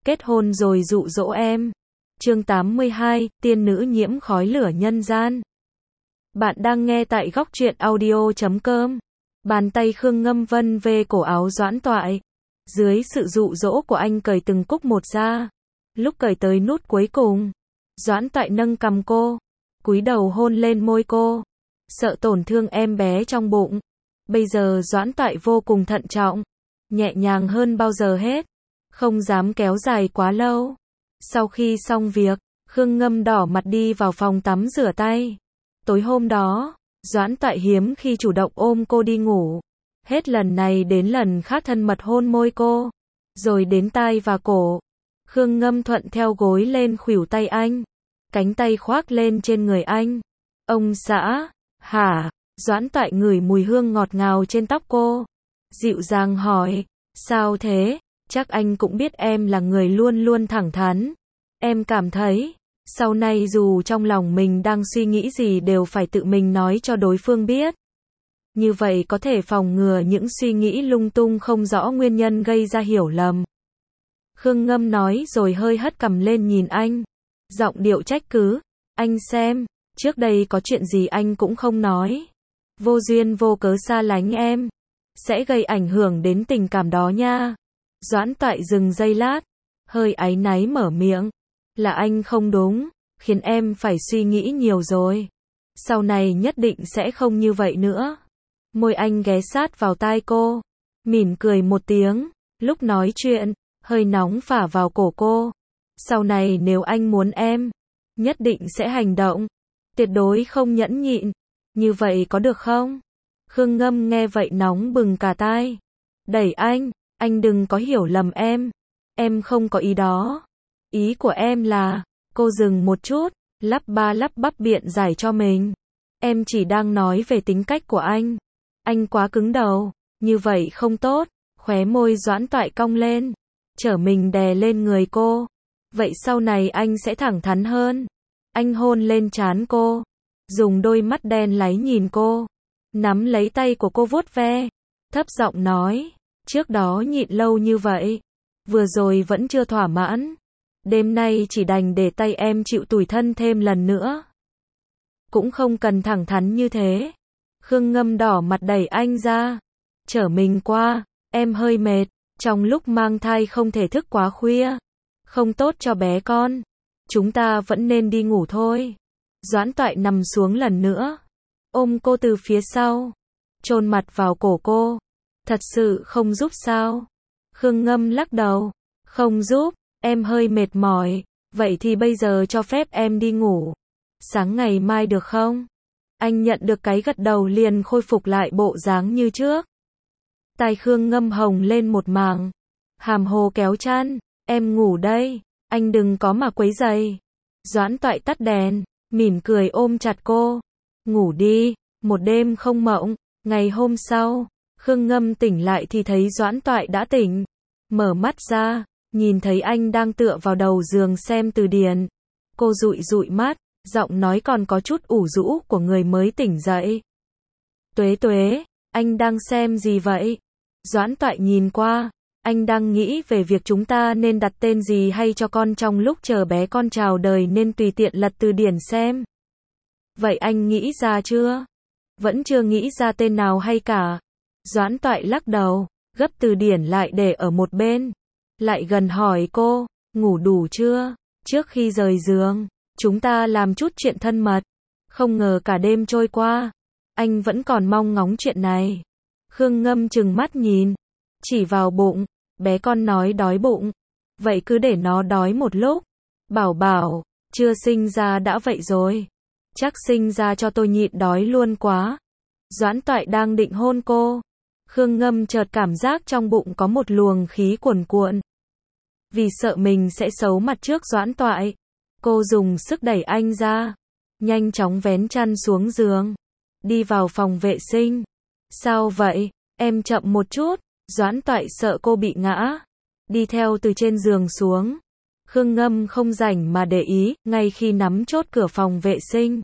kết hôn rồi dụ dỗ em. Chương 82, tiên nữ nhiễm khói lửa nhân gian. Bạn đang nghe tại góc truyện audio.com. Bàn tay Khương Ngâm vân về cổ áo Doãn Toại. Dưới sự dụ dỗ của anh cởi từng cúc một ra. Lúc cởi tới nút cuối cùng, Doãn Toại nâng cằm cô, cúi đầu hôn lên môi cô. Sợ tổn thương em bé trong bụng. Bây giờ Doãn Toại vô cùng thận trọng, nhẹ nhàng hơn bao giờ hết, không dám kéo dài quá lâu. Sau khi xong việc, Khương Ngâm đỏ mặt đi vào phòng tắm rửa tay. Tối hôm đó, Doãn Toại hiếm khi chủ động ôm cô đi ngủ. Hết lần này đến lần khác thân mật hôn môi cô, rồi đến tai và cổ. Khương Ngâm thuận theo gối lên khuỷu tay anh, cánh tay khoác lên trên người anh. Ông xã, hả? Doãn Toại ngửi mùi hương ngọt ngào trên tóc cô, dịu dàng hỏi, sao thế? Chắc anh cũng biết em là người luôn luôn thẳng thắn. Em cảm thấy, sau này dù trong lòng mình đang suy nghĩ gì đều phải tự mình nói cho đối phương biết. Như vậy có thể phòng ngừa những suy nghĩ lung tung không rõ nguyên nhân gây ra hiểu lầm. Khương Ngâm nói rồi hơi hất cằm lên nhìn anh, giọng điệu trách cứ, anh xem, trước đây có chuyện gì anh cũng không nói. Vô duyên vô cớ xa lánh em, sẽ gây ảnh hưởng đến tình cảm đó nha. Doãn Toại dừng giây lát, hơi áy náy mở miệng, là anh không đúng, khiến em phải suy nghĩ nhiều rồi. Sau này nhất định sẽ không như vậy nữa. Môi anh ghé sát vào tai cô, mỉm cười một tiếng, lúc nói chuyện, hơi nóng phả vào cổ cô. Sau này nếu anh muốn em, nhất định sẽ hành động, tuyệt đối không nhẫn nhịn. Như vậy có được không? Khương Ngâm nghe vậy nóng bừng cả tai. Đẩy anh đừng có hiểu lầm em không có ý đó. Ý của em là, cô dừng một chút, lắp ba lắp bắp biện giải cho mình. Em chỉ đang nói về tính cách của anh quá cứng đầu, như vậy không tốt. Khóe môi Doãn Toại cong lên, trở mình đè lên người cô. Vậy sau này anh sẽ thẳng thắn hơn. Anh hôn lên trán cô, dùng đôi mắt đen láy nhìn cô, nắm lấy tay của cô vuốt ve, thấp giọng nói, trước đó nhịn lâu như vậy, vừa rồi vẫn chưa thỏa mãn, đêm nay chỉ đành để tay em chịu tủi thân thêm lần nữa. Cũng không cần thẳng thắn như thế. Khương Ngâm đỏ mặt đẩy anh ra, trở mình qua, em hơi mệt, trong lúc mang thai không thể thức quá khuya, không tốt cho bé con, chúng ta vẫn nên đi ngủ thôi. Doãn Toại nằm xuống lần nữa, ôm cô từ phía sau, chôn mặt vào cổ cô. Thật sự không giúp sao? Khương Ngâm lắc đầu, không giúp, em hơi mệt mỏi, vậy thì bây giờ cho phép em đi ngủ. Sáng ngày mai được không? Anh nhận được cái gật đầu liền khôi phục lại bộ dáng như trước. Tai Khương Ngâm hồng lên một mảng, hàm hồ kéo chăn, em ngủ đây, anh đừng có mà quấy rầy. Doãn Toại tắt đèn, mỉm cười ôm chặt cô. Ngủ đi, một đêm không mộng. Ngày hôm sau, Khương Ngâm tỉnh lại thì thấy Doãn Toại đã tỉnh. Mở mắt ra, nhìn thấy anh đang tựa vào đầu giường xem từ điển. Cô dụi dụi mắt, giọng nói còn có chút ủ rũ của người mới tỉnh dậy. Tuế tuế, anh đang xem gì vậy? Doãn Toại nhìn qua, anh đang nghĩ về việc chúng ta nên đặt tên gì hay cho con trong lúc chờ bé con chào đời nên tùy tiện lật từ điển xem. Vậy anh nghĩ ra chưa? Vẫn chưa nghĩ ra tên nào hay cả. Doãn Toại lắc đầu, gấp từ điển lại để ở một bên. Lại gần hỏi cô, ngủ đủ chưa? Trước khi rời giường, chúng ta làm chút chuyện thân mật. Không ngờ cả đêm trôi qua, anh vẫn còn mong ngóng chuyện này. Khương Ngâm trừng mắt nhìn, chỉ vào bụng, bé con nói đói bụng. Vậy cứ để nó đói một lúc. Bảo bảo, chưa sinh ra đã vậy rồi. Chắc sinh ra cho tôi nhịn đói luôn quá. Doãn Toại đang định hôn cô. Khương Ngâm chợt cảm giác trong bụng có một luồng khí cuồn cuộn. Vì sợ mình sẽ xấu mặt trước Doãn Toại, cô dùng sức đẩy anh ra, nhanh chóng vén chăn xuống giường, đi vào phòng vệ sinh. Sao vậy? Em chậm một chút. Doãn Toại sợ cô bị ngã, đi theo từ trên giường xuống. Khương Ngâm không rảnh mà để ý, ngay khi nắm chốt cửa phòng vệ sinh,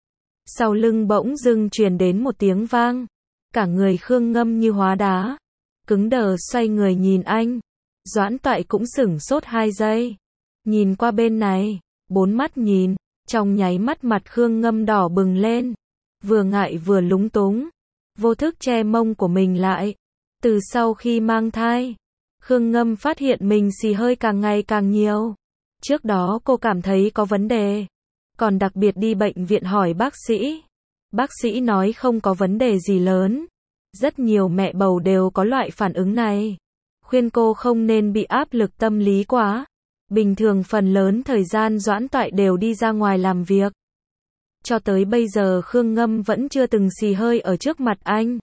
sau lưng bỗng dưng truyền đến một tiếng vang. Cả người Khương Ngâm như hóa đá, cứng đờ xoay người nhìn anh. Doãn Toại cũng sửng sốt 2 giây. Nhìn qua bên này, 4 mắt nhìn, trong nháy mắt mặt Khương Ngâm đỏ bừng lên. Vừa ngại vừa lúng túng, vô thức che mông của mình lại. Từ sau khi mang thai, Khương Ngâm phát hiện mình xì hơi càng ngày càng nhiều. Trước đó cô cảm thấy có vấn đề, còn đặc biệt đi bệnh viện hỏi bác sĩ. Bác sĩ nói không có vấn đề gì lớn. Rất nhiều mẹ bầu đều có loại phản ứng này. Khuyên cô không nên bị áp lực tâm lý quá. Bình thường phần lớn thời gian Doãn Toại đều đi ra ngoài làm việc. Cho tới bây giờ Khương Ngâm vẫn chưa từng xì hơi ở trước mặt anh.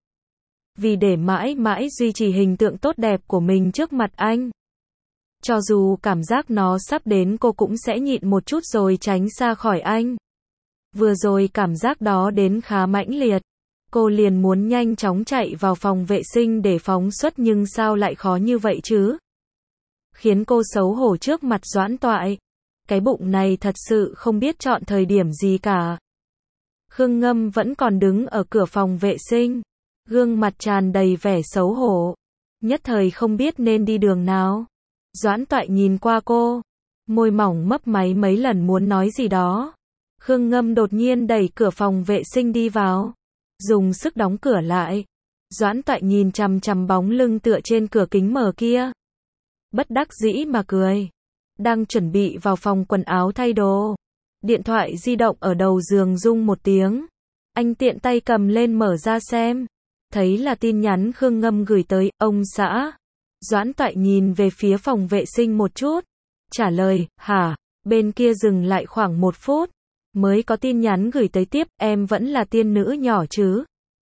Vì để mãi mãi duy trì hình tượng tốt đẹp của mình trước mặt anh. Cho dù cảm giác nó sắp đến cô cũng sẽ nhịn một chút rồi tránh xa khỏi anh. Vừa rồi cảm giác đó đến khá mãnh liệt. Cô liền muốn nhanh chóng chạy vào phòng vệ sinh để phóng xuất nhưng sao lại khó như vậy chứ? Khiến cô xấu hổ trước mặt Doãn Toại. Cái bụng này thật sự không biết chọn thời điểm gì cả. Khương Ngâm vẫn còn đứng ở cửa phòng vệ sinh. Gương mặt tràn đầy vẻ xấu hổ. Nhất thời không biết nên đi đường nào. Doãn Toại nhìn qua cô. Môi mỏng mấp máy mấy lần muốn nói gì đó. Khương Ngâm đột nhiên đẩy cửa phòng vệ sinh đi vào. Dùng sức đóng cửa lại. Doãn Toại nhìn chằm chằm bóng lưng tựa trên cửa kính mở kia. Bất đắc dĩ mà cười. Đang chuẩn bị vào phòng quần áo thay đồ. Điện thoại di động ở đầu giường rung một tiếng. Anh tiện tay cầm lên mở ra xem. Thấy là tin nhắn Khương Ngâm gửi tới, ông xã. Doãn Toại nhìn về phía phòng vệ sinh một chút. Trả lời, hả? Bên kia dừng lại khoảng 1 phút. Mới có tin nhắn gửi tới tiếp, em vẫn là tiên nữ nhỏ chứ?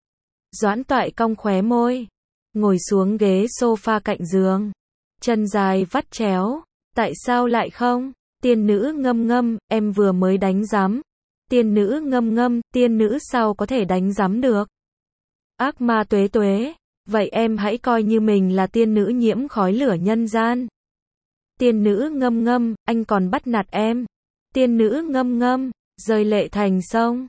Doãn Toại cong khóe môi. Ngồi xuống ghế sofa cạnh giường. Chân dài vắt chéo. Tại sao lại không? Tiên nữ Ngâm Ngâm, em vừa mới đánh giám. Tiên nữ Ngâm Ngâm, tiên nữ sao có thể đánh giám được? Ác ma Tuế Tuế, vậy em hãy coi như mình là tiên nữ nhiễm khói lửa nhân gian. Tiên nữ Ngâm Ngâm, anh còn bắt nạt em. Tiên nữ Ngâm Ngâm, rơi lệ thành sông.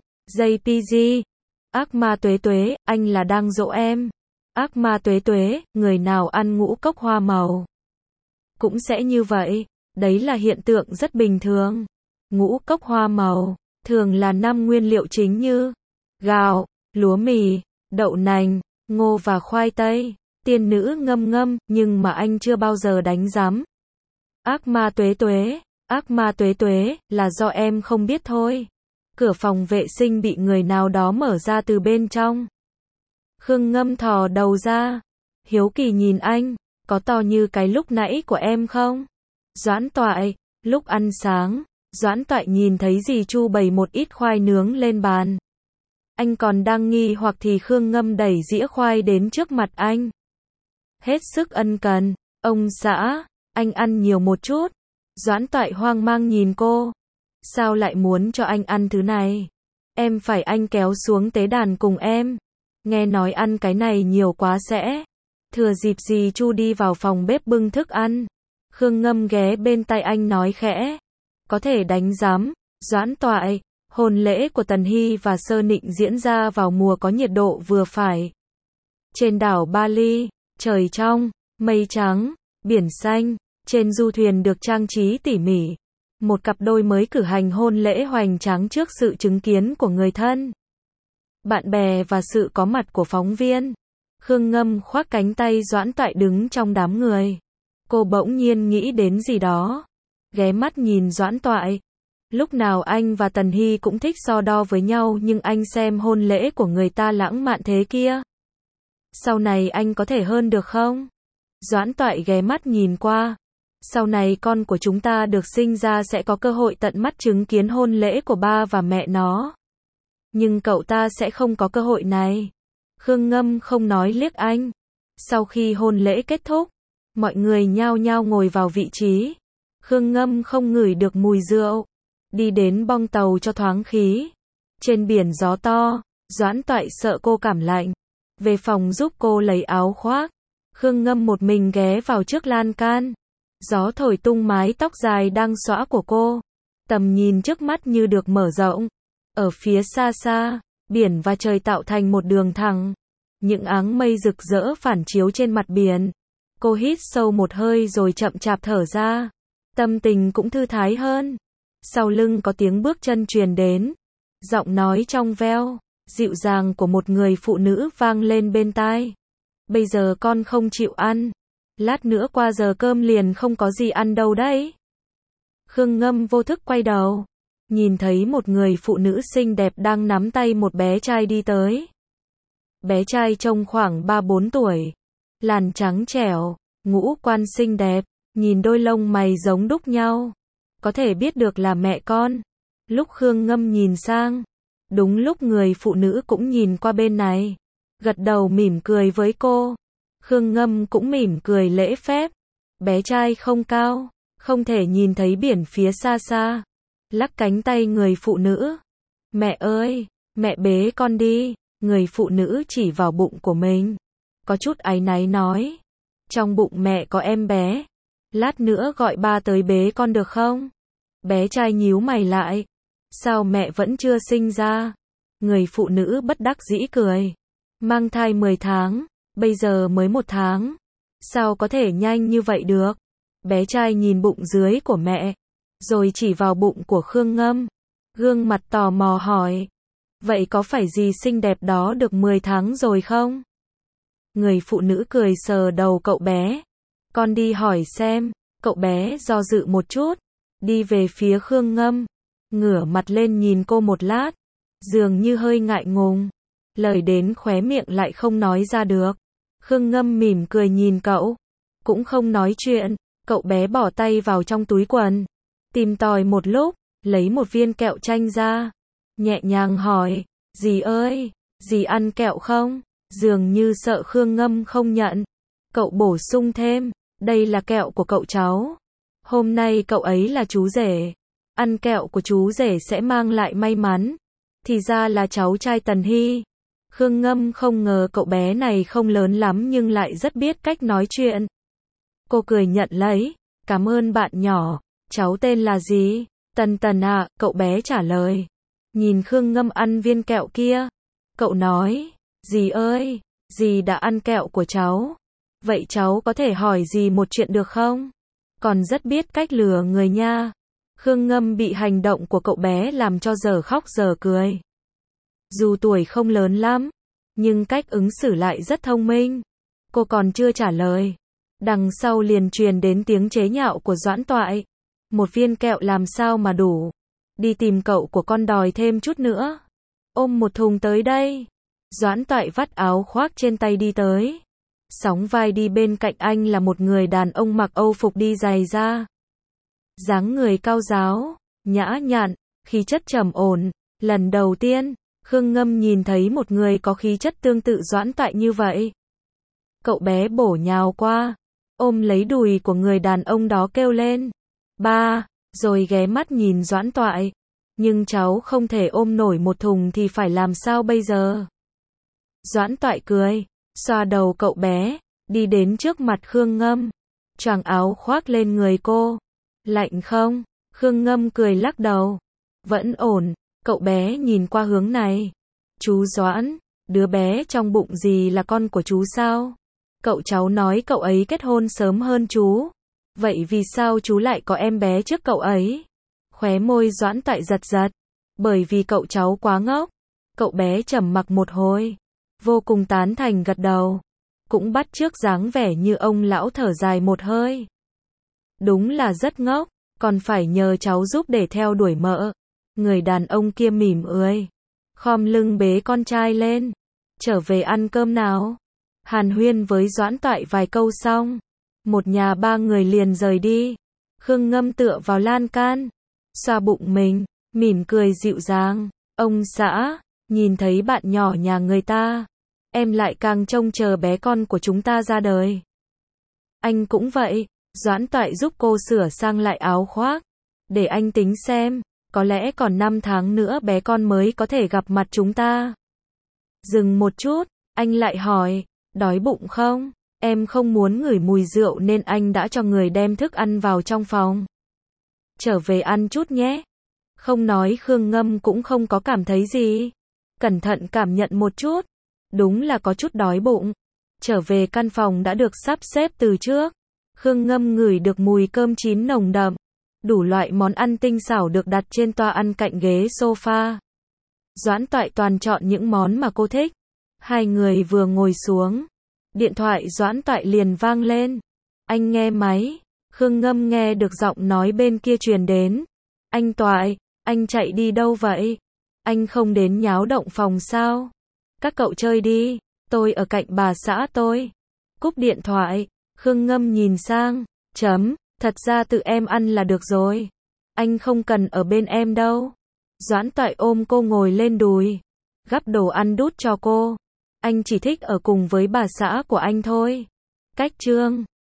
JPG. Ác ma Tuế Tuế, anh là đang dỗ em. Ác ma Tuế Tuế, người nào ăn ngũ cốc hoa màu cũng sẽ như vậy. Đấy là hiện tượng rất bình thường. Ngũ cốc hoa màu thường là 5 nguyên liệu chính như gạo, lúa mì, đậu nành, ngô và khoai tây. Tiên nữ Ngâm Ngâm, nhưng mà anh chưa bao giờ đánh giám. Ác ma Tuế Tuế, ác ma Tuế Tuế, là do em không biết thôi. Cửa phòng vệ sinh bị người nào đó mở ra từ bên trong. Khương Ngâm thò đầu ra, hiếu kỳ nhìn anh, có to như cái lúc nãy của em không? Doãn Toại, lúc ăn sáng, Doãn Toại nhìn thấy dì Chu bày một ít khoai nướng lên bàn. Anh còn đang nghi hoặc thì Khương Ngâm đẩy dĩa khoai đến trước mặt anh. Hết sức ân cần, ông xã, anh ăn nhiều một chút. Doãn Toại hoang mang nhìn cô. Sao lại muốn cho anh ăn thứ này? Em phải anh kéo xuống tế đàn cùng em. Nghe nói ăn cái này nhiều quá sẽ. Thừa dịp dì Chu đi vào phòng bếp bưng thức ăn. Khương Ngâm ghé bên tai anh nói khẽ. Có thể đánh giám. Doãn Toại, hôn lễ của Tần Hy và Sơ Nịnh diễn ra vào mùa có nhiệt độ vừa phải. Trên đảo Bali, trời trong, mây trắng, biển xanh, trên du thuyền được trang trí tỉ mỉ. Một cặp đôi mới cử hành hôn lễ hoành tráng trước sự chứng kiến của người thân, bạn bè và sự có mặt của phóng viên. Khương Ngâm khoác cánh tay Doãn Toại đứng trong đám người. Cô bỗng nhiên nghĩ đến gì đó. Ghé mắt nhìn Doãn Toại. Lúc nào anh và Tần Hy cũng thích so đo với nhau nhưng anh xem hôn lễ của người ta lãng mạn thế kia. Sau này anh có thể hơn được không? Doãn Toại ghé mắt nhìn qua. Sau này con của chúng ta được sinh ra sẽ có cơ hội tận mắt chứng kiến hôn lễ của ba và mẹ nó. Nhưng cậu ta sẽ không có cơ hội này. Khương Ngâm không nói liếc anh. Sau khi hôn lễ kết thúc, mọi người nhao nhao ngồi vào vị trí. Khương Ngâm không ngửi được mùi rượu. Đi đến bong tàu cho thoáng khí. Trên biển gió to, Doãn Toại sợ cô cảm lạnh. Về phòng giúp cô lấy áo khoác. Khương Ngâm một mình ghé vào trước lan can. Gió thổi tung mái tóc dài đang xõa của cô. Tầm nhìn trước mắt như được mở rộng. Ở phía xa xa, biển và trời tạo thành một đường thẳng. Những áng mây rực rỡ phản chiếu trên mặt biển. Cô hít sâu một hơi rồi chậm chạp thở ra. Tâm tình cũng thư thái hơn. Sau lưng có tiếng bước chân truyền đến. Giọng nói trong veo, dịu dàng của một người phụ nữ vang lên bên tai. Bây giờ con không chịu ăn. Lát nữa qua giờ cơm liền không có gì ăn đâu đấy. Khương Ngâm vô thức quay đầu. Nhìn thấy một người phụ nữ xinh đẹp đang nắm tay một bé trai đi tới. Bé trai trông khoảng 3-4 tuổi. Làn trắng trẻo, ngũ quan xinh đẹp, nhìn đôi lông mày giống đúc nhau. Có thể biết được là mẹ con. Lúc Khương Ngâm nhìn sang, đúng lúc người phụ nữ cũng nhìn qua bên này. Gật đầu mỉm cười với cô. Khương Ngâm cũng mỉm cười lễ phép. Bé trai không cao, không thể nhìn thấy biển phía xa xa. Lắc cánh tay người phụ nữ. Mẹ ơi, mẹ bế con đi. Người phụ nữ chỉ vào bụng của mình. Có chút áy náy nói. Trong bụng mẹ có em bé. Lát nữa gọi ba tới bế con được không? Bé trai nhíu mày lại. Sao mẹ vẫn chưa sinh ra? Người phụ nữ bất đắc dĩ cười. Mang thai 10 tháng, bây giờ mới 1 tháng. Sao có thể nhanh như vậy được? Bé trai nhìn bụng dưới của mẹ, rồi chỉ vào bụng của Khương Ngâm. Gương mặt tò mò hỏi. Vậy có phải dì xinh đẹp đó được 10 tháng rồi không? Người phụ nữ cười sờ đầu cậu bé. Con đi hỏi xem. Cậu bé do dự một chút, đi về phía Khương Ngâm, ngửa mặt lên nhìn cô một lát, dường như hơi ngại ngùng, lời đến khóe miệng lại không nói ra được. Khương Ngâm mỉm cười nhìn cậu, cũng không nói chuyện. Cậu bé bỏ tay vào trong túi quần, tìm tòi một lúc, lấy một viên kẹo chanh ra, nhẹ nhàng hỏi, dì ơi, dì ăn kẹo không? Dường như sợ Khương Ngâm không nhận. Cậu bổ sung thêm, đây là kẹo của cậu cháu. Hôm nay cậu ấy là chú rể. Ăn kẹo của chú rể sẽ mang lại may mắn. Thì ra là cháu trai Tần Hy. Khương Ngâm không ngờ cậu bé này không lớn lắm nhưng lại rất biết cách nói chuyện. Cô cười nhận lấy. Cảm ơn bạn nhỏ. Cháu tên là gì? Tần Tần ạ, cậu bé trả lời. Nhìn Khương Ngâm ăn viên kẹo kia. Cậu nói, dì ơi, dì đã ăn kẹo của cháu. Vậy cháu có thể hỏi dì một chuyện được không? Còn rất biết cách lừa người nha. Khương Ngâm bị hành động của cậu bé làm cho giờ khóc giờ cười. Dù tuổi không lớn lắm, nhưng cách ứng xử lại rất thông minh. Cô còn chưa trả lời. Đằng sau liền truyền đến tiếng chế nhạo của Doãn Toại. Một viên kẹo làm sao mà đủ. Đi tìm cậu của con đòi thêm chút nữa. Ôm một thùng tới đây. Doãn Toại vắt áo khoác trên tay đi tới. Sóng vai đi bên cạnh anh là một người đàn ông mặc âu phục đi giày da. Dáng người cao ráo, nhã nhặn, khí chất trầm ổn. Lần đầu tiên, Khương Ngâm nhìn thấy một người có khí chất tương tự Doãn Toại như vậy. Cậu bé bổ nhào qua, ôm lấy đùi của người đàn ông đó kêu lên. Ba, rồi ghé mắt nhìn Doãn Toại. Nhưng cháu không thể ôm nổi một thùng thì phải làm sao bây giờ? Doãn Toại cười, xoa đầu cậu bé, đi đến trước mặt Khương Ngâm, choàng áo khoác lên người cô. Lạnh không? Khương Ngâm cười lắc đầu. Vẫn ổn. Cậu bé nhìn qua hướng này. Chú Doãn, đứa bé trong bụng dì là con của chú sao? Cậu cháu nói cậu ấy kết hôn sớm hơn chú. Vậy vì sao chú lại có em bé trước cậu ấy? Khóe môi Doãn Toại giật giật. Bởi vì cậu cháu quá ngốc. Cậu bé trầm mặc một hồi, vô cùng tán thành gật đầu. Cũng bắt chước dáng vẻ như ông lão thở dài một hơi. Đúng là rất ngốc, còn phải nhờ cháu giúp để theo đuổi mợ. Người đàn ông kia mỉm cười, khom lưng bế con trai lên. Trở về ăn cơm nào. Hàn huyên với Doãn Toại vài câu xong, một nhà ba người liền rời đi. Khương Ngâm tựa vào lan can, xoa bụng mình, mỉm cười dịu dàng. Ông xã, nhìn thấy bạn nhỏ nhà người ta, em lại càng trông chờ bé con của chúng ta ra đời. Anh cũng vậy. Doãn Toại giúp cô sửa sang lại áo khoác. Để anh tính xem, có lẽ còn 5 tháng nữa bé con mới có thể gặp mặt chúng ta. Dừng một chút, anh lại hỏi, đói bụng không? Em không muốn ngửi mùi rượu nên anh đã cho người đem thức ăn vào trong phòng. Trở về ăn chút nhé. Không nói Khương Ngâm cũng không có cảm thấy gì. Cẩn thận cảm nhận một chút. Đúng là có chút đói bụng. Trở về căn phòng đã được sắp xếp từ trước. Khương Ngâm ngửi được mùi cơm chín nồng đậm. Đủ loại món ăn tinh xảo được đặt trên toa ăn cạnh ghế sofa. Doãn Toại toàn chọn những món mà cô thích. Hai người vừa ngồi xuống, điện thoại Doãn Toại liền vang lên. Anh nghe máy. Khương Ngâm nghe được giọng nói bên kia truyền đến. Anh Toại, anh chạy đi đâu vậy? Anh không đến nháo động phòng sao? Các cậu chơi đi, tôi ở cạnh bà xã tôi. Cúp điện thoại, Khương Ngâm nhìn sang. Thật ra tự em ăn là được rồi. Anh không cần ở bên em đâu. Doãn Toại ôm cô ngồi lên đùi, gắp đồ ăn đút cho cô. Anh chỉ thích ở cùng với bà xã của anh thôi. Cách chương